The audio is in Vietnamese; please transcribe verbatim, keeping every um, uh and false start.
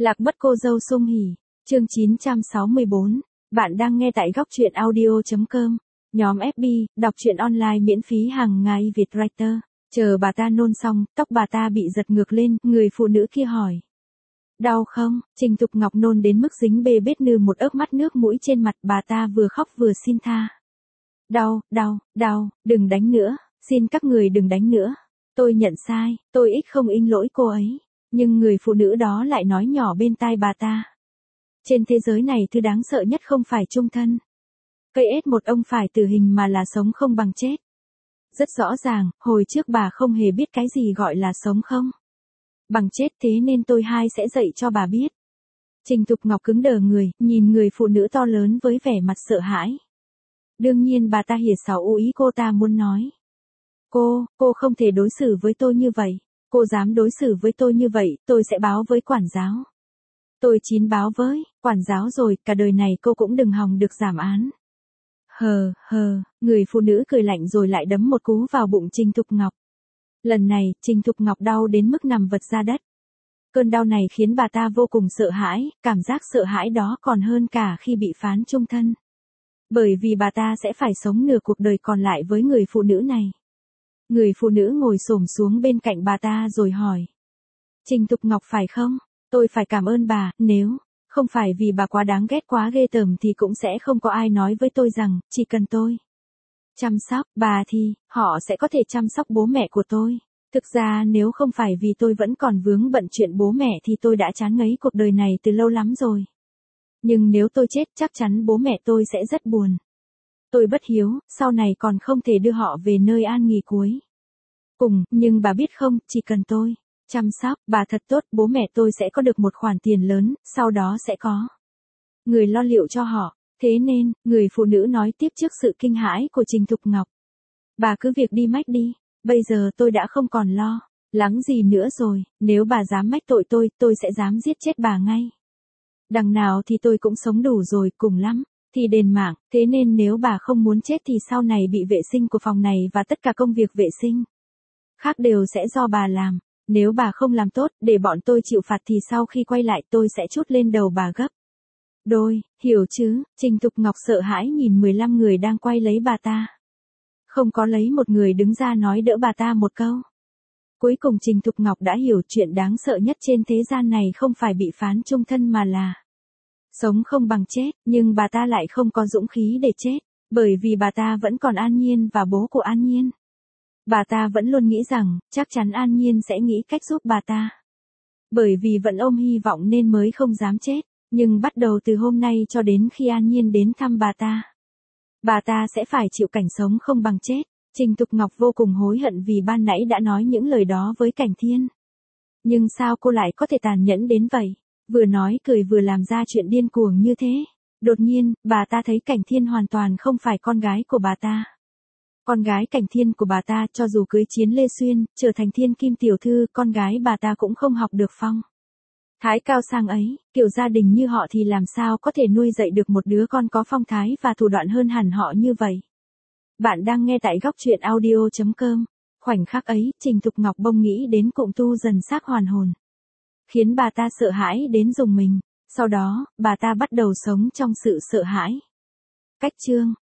Lạc mất cô dâu sung hỉ, chương chín trăm sáu mươi bốn. Bạn đang nghe tại góc truyện audio chấm com. Nhóm ép bê, đọc truyện online miễn phí hàng ngày Việt Writer. Chờ bà ta nôn xong, tóc bà ta bị giật ngược lên, người phụ nữ kia hỏi. Đau không? Trình Thục Ngọc nôn đến mức dính bê bết nư một ớp mắt nước mũi trên mặt, bà ta vừa khóc vừa xin tha. Đau, đau, đau, đừng đánh nữa, xin các người đừng đánh nữa. Tôi nhận sai, tôi ít không in lỗi cô ấy. Nhưng người phụ nữ đó lại nói nhỏ bên tai bà ta. Trên thế giới này thứ đáng sợ nhất không phải chung thân. Cây ết một ông phải tử hình mà là sống không bằng chết. Rất rõ ràng, hồi trước bà không hề biết cái gì gọi là sống không bằng chết, thế nên tôi hai sẽ dạy cho bà biết. Trình Thục Ngọc cứng đờ người, nhìn người phụ nữ to lớn với vẻ mặt sợ hãi. Đương nhiên bà ta hiểu sáu ú ý cô ta muốn nói. Cô, cô không thể đối xử với tôi như vậy. Cô dám đối xử với tôi như vậy, tôi sẽ báo với quản giáo. Tôi chín báo với quản giáo rồi, cả đời này cô cũng đừng hòng được giảm án. Hờ, hờ, người phụ nữ cười lạnh rồi lại đấm một cú vào bụng Trình Thục Ngọc. Lần này, Trình Thục Ngọc đau đến mức nằm vật ra đất. Cơn đau này khiến bà ta vô cùng sợ hãi, cảm giác sợ hãi đó còn hơn cả khi bị phán chung thân. Bởi vì bà ta sẽ phải sống nửa cuộc đời còn lại với người phụ nữ này. Người phụ nữ ngồi xổm xuống bên cạnh bà ta rồi hỏi. Trình Thục Ngọc phải không? Tôi phải cảm ơn bà, nếu không phải vì bà quá đáng ghét quá ghê tởm thì cũng sẽ không có ai nói với tôi rằng, chỉ cần tôi chăm sóc bà thì, họ sẽ có thể chăm sóc bố mẹ của tôi. Thực ra nếu không phải vì tôi vẫn còn vướng bận chuyện bố mẹ thì tôi đã chán ngấy cuộc đời này từ lâu lắm rồi. Nhưng nếu tôi chết chắc chắn bố mẹ tôi sẽ rất buồn. Tôi bất hiếu, sau này còn không thể đưa họ về nơi an nghỉ cuối cùng, nhưng bà biết không, chỉ cần tôi chăm sóc bà thật tốt, bố mẹ tôi sẽ có được một khoản tiền lớn, sau đó sẽ có người lo liệu cho họ. Thế nên, người phụ nữ nói tiếp trước sự kinh hãi của Trình Thục Ngọc. Bà cứ việc đi mách đi, bây giờ tôi đã không còn lo lắng gì nữa rồi, nếu bà dám mách tội tôi, tôi sẽ dám giết chết bà ngay. Đằng nào thì tôi cũng sống đủ rồi, cùng lắm thì đền mạng, thế nên nếu bà không muốn chết thì sau này bị vệ sinh của phòng này và tất cả công việc vệ sinh khác đều sẽ do bà làm. Nếu bà không làm tốt, để bọn tôi chịu phạt thì sau khi quay lại tôi sẽ trút lên đầu bà gấp đôi, hiểu chứ? Trình Thục Ngọc sợ hãi nhìn mười lăm người đang quay lấy bà ta. Không có lấy một người đứng ra nói đỡ bà ta một câu. Cuối cùng Trình Thục Ngọc đã hiểu chuyện đáng sợ nhất trên thế gian này không phải bị phán chung thân mà là sống không bằng chết, nhưng bà ta lại không có dũng khí để chết, bởi vì bà ta vẫn còn An Nhiên và bố của An Nhiên. Bà ta vẫn luôn nghĩ rằng, chắc chắn An Nhiên sẽ nghĩ cách giúp bà ta. Bởi vì vẫn ôm hy vọng nên mới không dám chết, nhưng bắt đầu từ hôm nay cho đến khi An Nhiên đến thăm bà ta, bà ta sẽ phải chịu cảnh sống không bằng chết. Trình Thục Ngọc vô cùng hối hận vì ban nãy đã nói những lời đó với Cảnh Thiên. Nhưng sao cô lại có thể tàn nhẫn đến vậy? Vừa nói cười vừa làm ra chuyện điên cuồng như thế. Đột nhiên, bà ta thấy Cảnh Thiên hoàn toàn không phải con gái của bà ta. Con gái Cảnh Thiên của bà ta, cho dù cưới Chiến Lê Xuyên, trở thành thiên kim tiểu thư, con gái bà ta cũng không học được phong thái cao sang ấy. Kiểu gia đình như họ thì làm sao có thể nuôi dạy được một đứa con có phong thái và thủ đoạn hơn hẳn họ như vậy. Bạn đang nghe tại góc truyện audio chấm com. Khoảnh khắc ấy, Trình Thục Ngọc bỗng nghĩ đến cụm tu dần xác hoàn hồn, khiến bà ta sợ hãi đến rùng mình. Sau đó, bà ta bắt đầu sống trong sự sợ hãi. Cách chương